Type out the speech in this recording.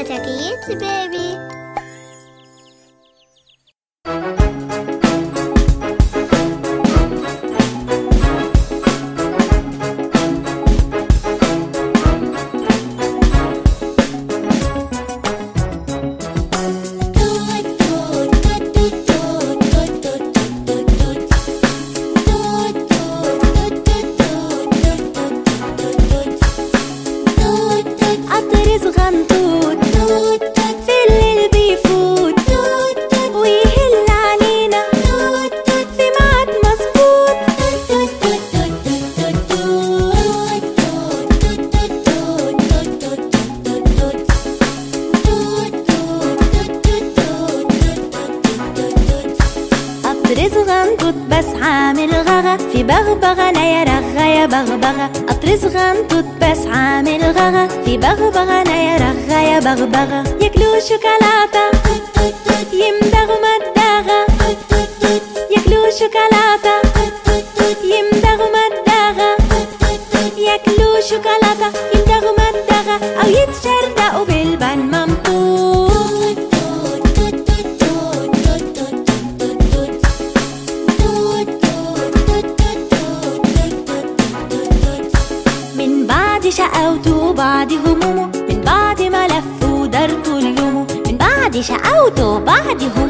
Chucky, it's a baby. صغنطوط بس عامل غغا في بغبغة أنا يا رغا يا بغبغة. قطر صغنطوط بس عامل غغا في بغبغة أنا يا رغا يا بغبغة. ياكلوا شوكولاتة يمضغوا مداغة، ياكلوا شوكولاتة يمضغوا مداغة، ياكلوا شوكولاتة يمضغوا مداغة، أو يتشردقوا بالبن ممطوط. شقاوته بعد همومه، من بعد ما لف ودار طول يومه، من بعد شقاوته بعد همومه،